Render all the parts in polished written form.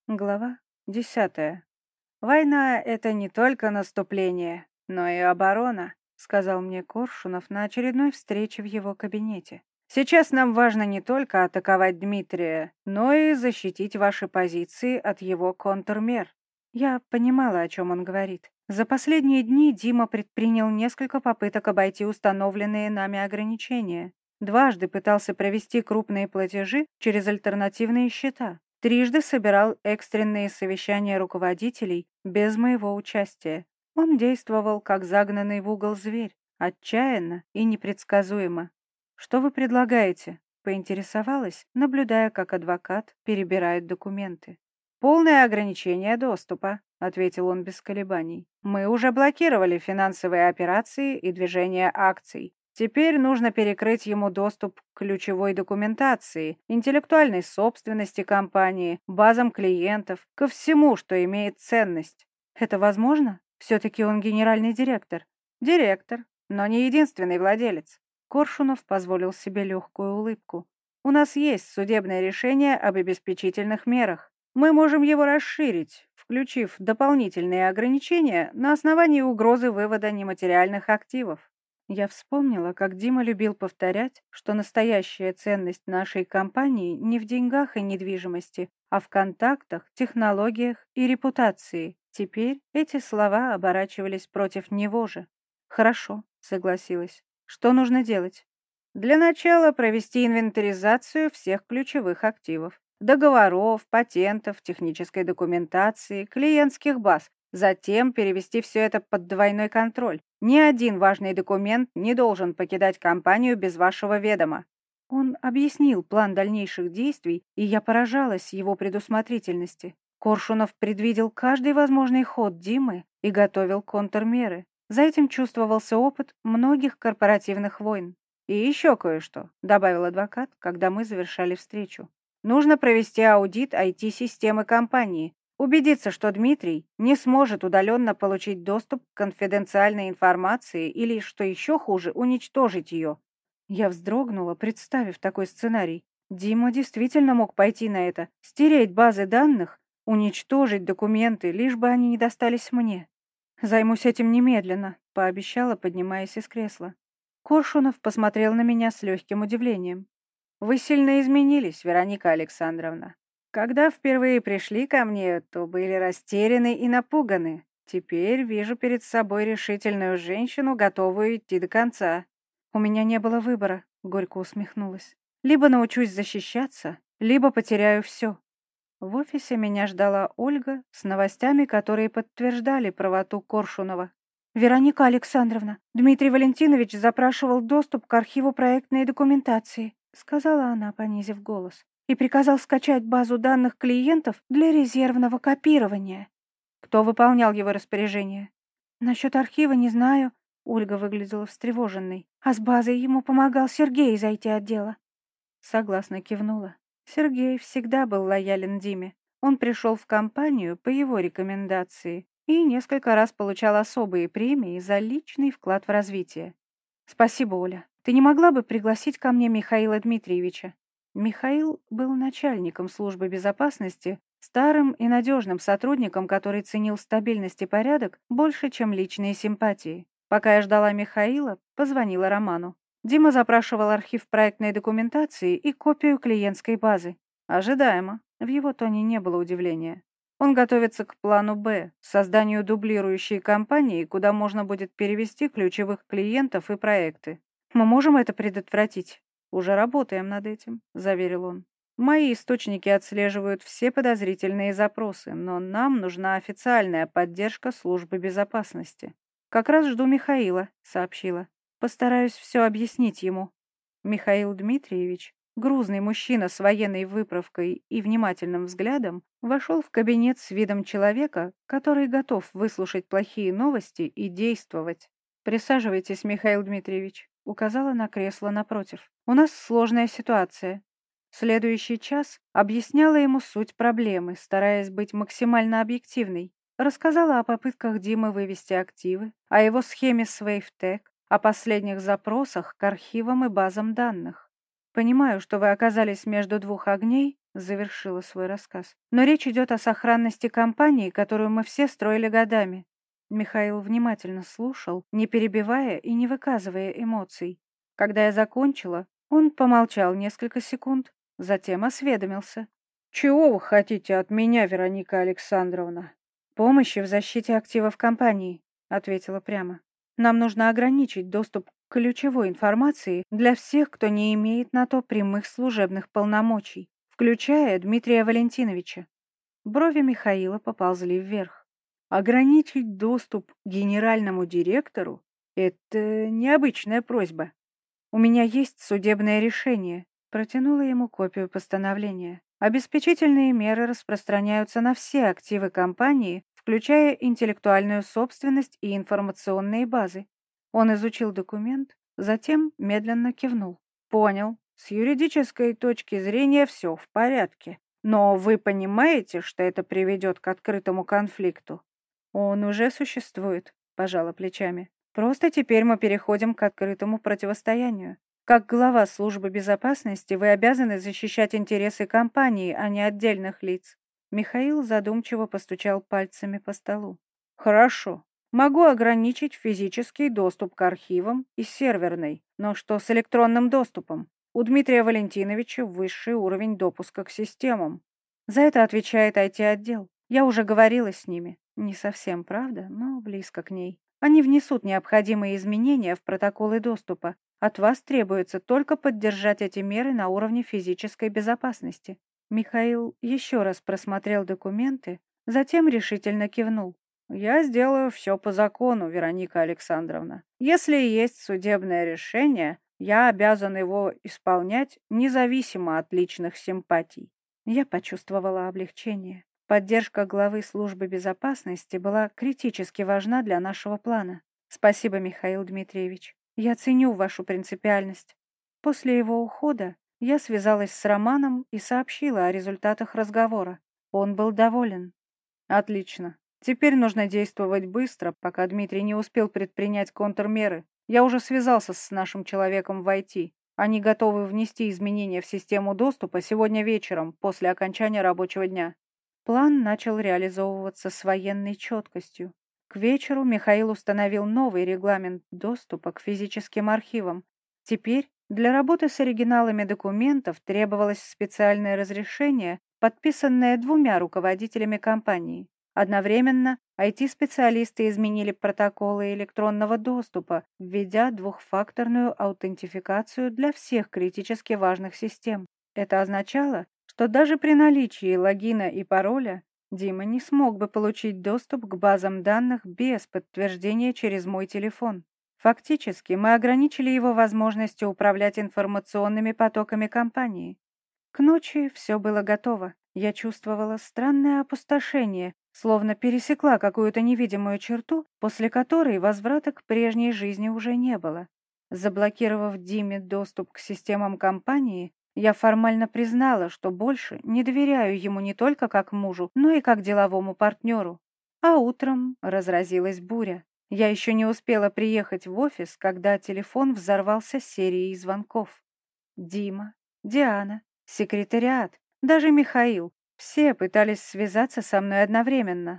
Глава 10. «Война — это не только наступление, но и оборона», — сказал мне Коршунов на очередной встрече в его кабинете. «Сейчас нам важно не только атаковать Дмитрия, но и защитить ваши позиции от его контрмер». Я понимала, о чем он говорит. За последние дни Дима предпринял несколько попыток обойти установленные нами ограничения. Дважды пытался провести крупные платежи через альтернативные счета. Трижды собирал экстренные совещания руководителей без моего участия. Он действовал как загнанный в угол зверь, отчаянно и непредсказуемо. «Что вы предлагаете?» — поинтересовалась, наблюдая, как адвокат перебирает документы. «Полное ограничение доступа», — ответил он без колебаний. «Мы уже блокировали финансовые операции и движение акций. Теперь нужно перекрыть ему доступ к ключевой документации, интеллектуальной собственности компании, базам клиентов, ко всему, что имеет ценность. Это возможно? Все-таки он генеральный директор. Директор, но не единственный владелец. Коршунов позволил себе легкую улыбку. У нас есть судебное решение об обеспечительных мерах. Мы можем его расширить, включив дополнительные ограничения на основании угрозы вывода нематериальных активов. Я вспомнила, как Дима любил повторять, что настоящая ценность нашей компании не в деньгах и недвижимости, а в контактах, технологиях и репутации. Теперь эти слова оборачивались против него же. «Хорошо», — согласилась. «Что нужно делать?» «Для начала провести инвентаризацию всех ключевых активов. Договоров, патентов, технической документации, клиентских баз. Затем перевести все это под двойной контроль. Ни один важный документ не должен покидать компанию без вашего ведома». Он объяснил план дальнейших действий, и я поражалась его предусмотрительности. Коршунов предвидел каждый возможный ход Димы и готовил контрмеры. За этим чувствовался опыт многих корпоративных войн. «И еще кое-что», — добавил адвокат, когда мы завершали встречу. «Нужно провести аудит IT-системы компании, убедиться, что Дмитрий не сможет удаленно получить доступ к конфиденциальной информации или, что еще хуже, уничтожить ее». Я вздрогнула, представив такой сценарий. Дима действительно мог пойти на это, стереть базы данных, уничтожить документы, лишь бы они не достались мне. «Займусь этим немедленно», — пообещала, поднимаясь из кресла. Коршунов посмотрел на меня с легким удивлением. «Вы сильно изменились, Вероника Александровна. Когда впервые пришли ко мне, то были растеряны и напуганы. Теперь вижу перед собой решительную женщину, готовую идти до конца». «У меня не было выбора», — горько усмехнулась. «Либо научусь защищаться, либо потеряю все». В офисе меня ждала Ольга с новостями, которые подтверждали правоту Коршунова. «Вероника Александровна, Дмитрий Валентинович запрашивал доступ к архиву проектной документации», сказала она, понизив голос, «и приказал скачать базу данных клиентов для резервного копирования». «Кто выполнял его распоряжение?» «Насчет архива не знаю», — Ольга выглядела встревоженной. «А с базой ему помогал Сергей из IT-отдела». Согласно кивнула. Сергей всегда был лоялен Диме. Он пришел в компанию по его рекомендации и несколько раз получал особые премии за личный вклад в развитие. «Спасибо, Оля. Ты не могла бы пригласить ко мне Михаила Дмитриевича?» Михаил был начальником службы безопасности, старым и надежным сотрудником, который ценил стабильность и порядок больше, чем личные симпатии. Пока я ждала Михаила, позвонила Роману. Дима запрашивал архив проектной документации и копию клиентской базы. Ожидаемо. В его тоне не было удивления. Он готовится к плану «Б», созданию дублирующей компании, куда можно будет перевести ключевых клиентов и проекты. «Мы можем это предотвратить?» «Уже работаем над этим», — заверил он. «Мои источники отслеживают все подозрительные запросы, но нам нужна официальная поддержка службы безопасности». «Как раз жду Михаила», — сообщила. «Постараюсь все объяснить ему». Михаил Дмитриевич, грузный мужчина с военной выправкой и внимательным взглядом, вошел в кабинет с видом человека, который готов выслушать плохие новости и действовать. «Присаживайтесь, Михаил Дмитриевич», — указала на кресло напротив. «У нас сложная ситуация». Следующий час объясняла ему суть проблемы, стараясь быть максимально объективной. Рассказала о попытках Димы вывести активы, о его схеме SafeTech, о последних запросах к архивам и базам данных. «Понимаю, что вы оказались между двух огней, завершила свой рассказ. «Но речь идет о сохранности компании, которую мы все строили годами». Михаил внимательно слушал, не перебивая и не выказывая эмоций. Когда я закончила, он помолчал несколько секунд, затем осведомился. «Чего вы хотите от меня, Вероника Александровна?» «Помощи в защите активов компании», — ответила прямо. «Нам нужно ограничить доступ к ключевой информации для всех, кто не имеет на то прямых служебных полномочий, включая Дмитрия Валентиновича». Брови Михаила поползли вверх. «Ограничить доступ к генеральному директору — это необычная просьба. У меня есть судебное решение», — протянула ему копию постановления. «Обеспечительные меры распространяются на все активы компании, включая интеллектуальную собственность и информационные базы». Он изучил документ, затем медленно кивнул. «Понял. С юридической точки зрения все в порядке. Но вы понимаете, что это приведет к открытому конфликту?» «Он уже существует», — пожала плечами. «Просто теперь мы переходим к открытому противостоянию. Как глава службы безопасности вы обязаны защищать интересы компании, а не отдельных лиц». Михаил задумчиво постучал пальцами по столу. «Хорошо. Могу ограничить физический доступ к архивам и серверной, но что с электронным доступом? У Дмитрия Валентиновича высший уровень допуска к системам. За это отвечает IT-отдел. Я уже говорила с ними. Не совсем, правда, но близко к ней. Они внесут необходимые изменения в протоколы доступа. От вас требуется только поддержать эти меры на уровне физической безопасности». Михаил еще раз просмотрел документы, затем решительно кивнул. «Я сделаю все по закону, Вероника Александровна. Если есть судебное решение, я обязан его исполнять независимо от личных симпатий». Я почувствовала облегчение. Поддержка главы службы безопасности была критически важна для нашего плана. Спасибо, Михаил Дмитриевич. Я ценю вашу принципиальность. После его ухода я связалась с Романом и сообщила о результатах разговора. Он был доволен. Отлично. Теперь нужно действовать быстро, пока Дмитрий не успел предпринять контрмеры. Я уже связался с нашим человеком в IT. Они готовы внести изменения в систему доступа сегодня вечером, после окончания рабочего дня. План начал реализовываться с военной четкостью. К вечеру Михаил установил новый регламент доступа к физическим архивам. Теперь для работы с оригиналами документов требовалось специальное разрешение, подписанное 2 руководителями компании. Одновременно IT-специалисты изменили протоколы электронного доступа, введя двухфакторную аутентификацию для всех критически важных систем. Это означало, что даже при наличии логина и пароля Дима не смог бы получить доступ к базам данных без подтверждения через мой телефон. Фактически, мы ограничили его возможности управлять информационными потоками компании. К ночи все было готово. Я чувствовала странное опустошение, словно пересекла какую-то невидимую черту, после которой возврата к прежней жизни уже не было. Заблокировав Диме доступ к системам компании, я формально признала, что больше не доверяю ему не только как мужу, но и как деловому партнеру. А утром разразилась буря. Я еще не успела приехать в офис, когда телефон взорвался серией звонков. Дима, Диана, секретариат, даже Михаил. Все пытались связаться со мной одновременно.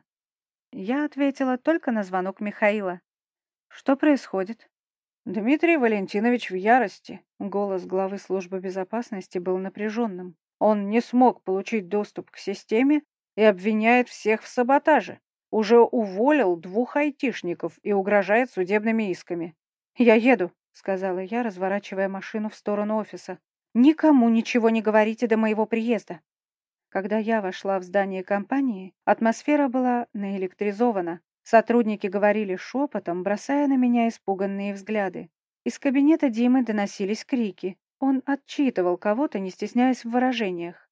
Я ответила только на звонок Михаила. «Что происходит?» «Дмитрий Валентинович в ярости». Голос главы службы безопасности был напряженным. «Он не смог получить доступ к системе и обвиняет всех в саботаже. Уже уволил 2 айтишников и угрожает судебными исками». «Я еду», — сказала я, разворачивая машину в сторону офиса. «Никому ничего не говорите до моего приезда». Когда я вошла в здание компании, атмосфера была наэлектризована. Сотрудники говорили шепотом, бросая на меня испуганные взгляды. Из кабинета Димы доносились крики. Он отчитывал кого-то, не стесняясь в выражениях.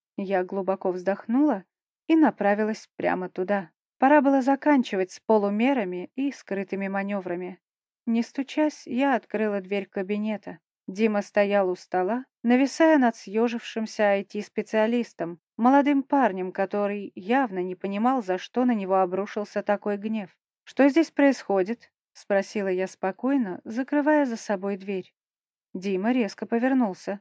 Я глубоко вздохнула и направилась прямо туда. Пора было заканчивать с полумерами и скрытыми маневрами. Не стучась, я открыла дверь кабинета. Дима стоял у стола, нависая над съежившимся IT-специалистом, молодым парнем, который явно не понимал, за что на него обрушился такой гнев. «Что здесь происходит?» — спросила я спокойно, закрывая за собой дверь. Дима резко повернулся.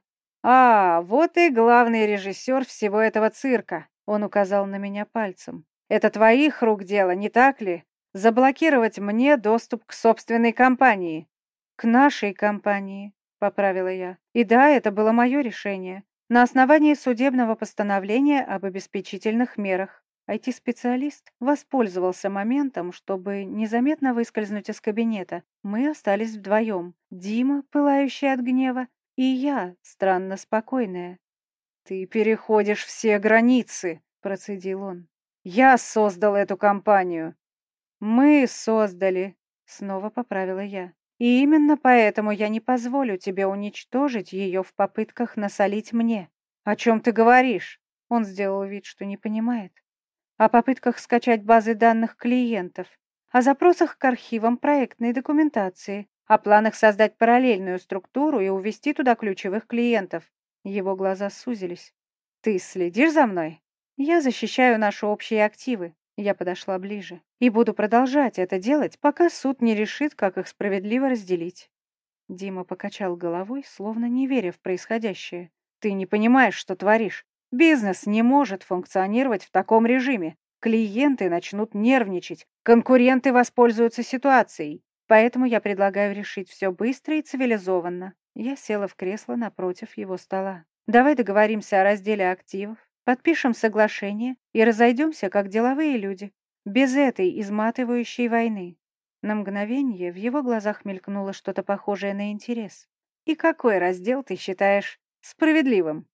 «А, вот и главный режиссер всего этого цирка», — он указал на меня пальцем. «Это твоих рук дело, не так ли? Заблокировать мне доступ к собственной компании». «К нашей компании», — поправила я. «И да, это было мое решение. На основании судебного постановления об обеспечительных мерах. IT-специалист воспользовался моментом, чтобы незаметно выскользнуть из кабинета. Мы остались вдвоем. Дима, пылающий от гнева, и я, странно спокойная. «Ты переходишь все границы», — процедил он. «Я создал эту компанию». «Мы создали», — снова поправила я. «И именно поэтому я не позволю тебе уничтожить ее в попытках насолить мне». «О чем ты говоришь?» Он сделал вид, что не понимает. «О попытках скачать базы данных клиентов, о запросах к архивам проектной документации, о планах создать параллельную структуру и увести туда ключевых клиентов». Его глаза сузились. «Ты следишь за мной? Я защищаю наши общие активы». Я подошла ближе. «И буду продолжать это делать, пока суд не решит, как их справедливо разделить». Дима покачал головой, словно не веря в происходящее. «Ты не понимаешь, что творишь. Бизнес не может функционировать в таком режиме. Клиенты начнут нервничать, конкуренты воспользуются ситуацией. Поэтому я предлагаю решить все быстро и цивилизованно». Я села в кресло напротив его стола. «Давай договоримся о разделе активов, подпишем соглашение и разойдемся, как деловые люди, без этой изматывающей войны». На мгновение в его глазах мелькнуло что-то похожее на интерес. «И какой раздел ты считаешь справедливым?»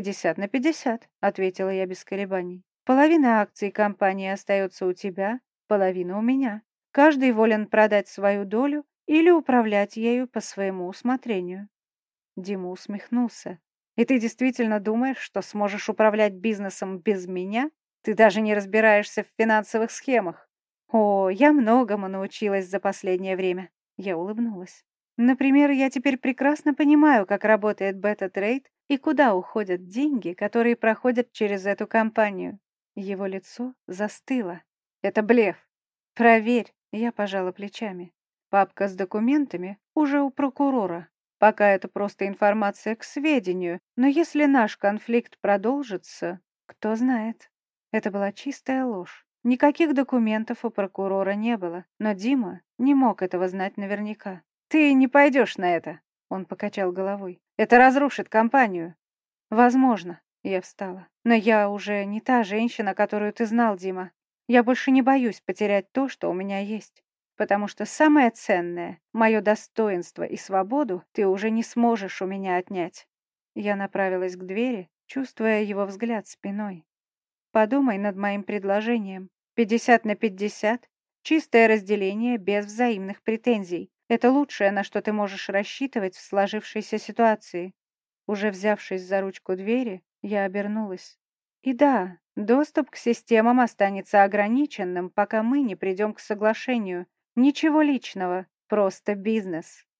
50/50, ответила я без колебаний. «Половина акций компании остается у тебя, половина у меня. Каждый волен продать свою долю или управлять ею по своему усмотрению». Дима усмехнулся. «И ты действительно думаешь, что сможешь управлять бизнесом без меня? Ты даже не разбираешься в финансовых схемах». «О, я многому научилась за последнее время», — я улыбнулась. «Например, я теперь прекрасно понимаю, как работает бета-трейд и куда уходят деньги, которые проходят через эту компанию». Его лицо застыло. «Это блеф». «Проверь», — я пожала плечами. «Папка с документами уже у прокурора. Пока это просто информация к сведению, но если наш конфликт продолжится, кто знает». Это была чистая ложь. Никаких документов у прокурора не было, но Дима не мог этого знать наверняка. «Ты не пойдешь на это», — он покачал головой. «Это разрушит компанию». «Возможно», — я встала. «Но я уже не та женщина, которую ты знал, Дима. Я больше не боюсь потерять то, что у меня есть. Потому что самое ценное, мое достоинство и свободу, ты уже не сможешь у меня отнять». Я направилась к двери, чувствуя его взгляд спиной. «Подумай над моим предложением. 50/50, чистое разделение без взаимных претензий. Это лучшее, на что ты можешь рассчитывать в сложившейся ситуации». Уже взявшись за ручку двери, я обернулась. «И да, доступ к системам останется ограниченным, пока мы не придем к соглашению. Ничего личного, просто бизнес».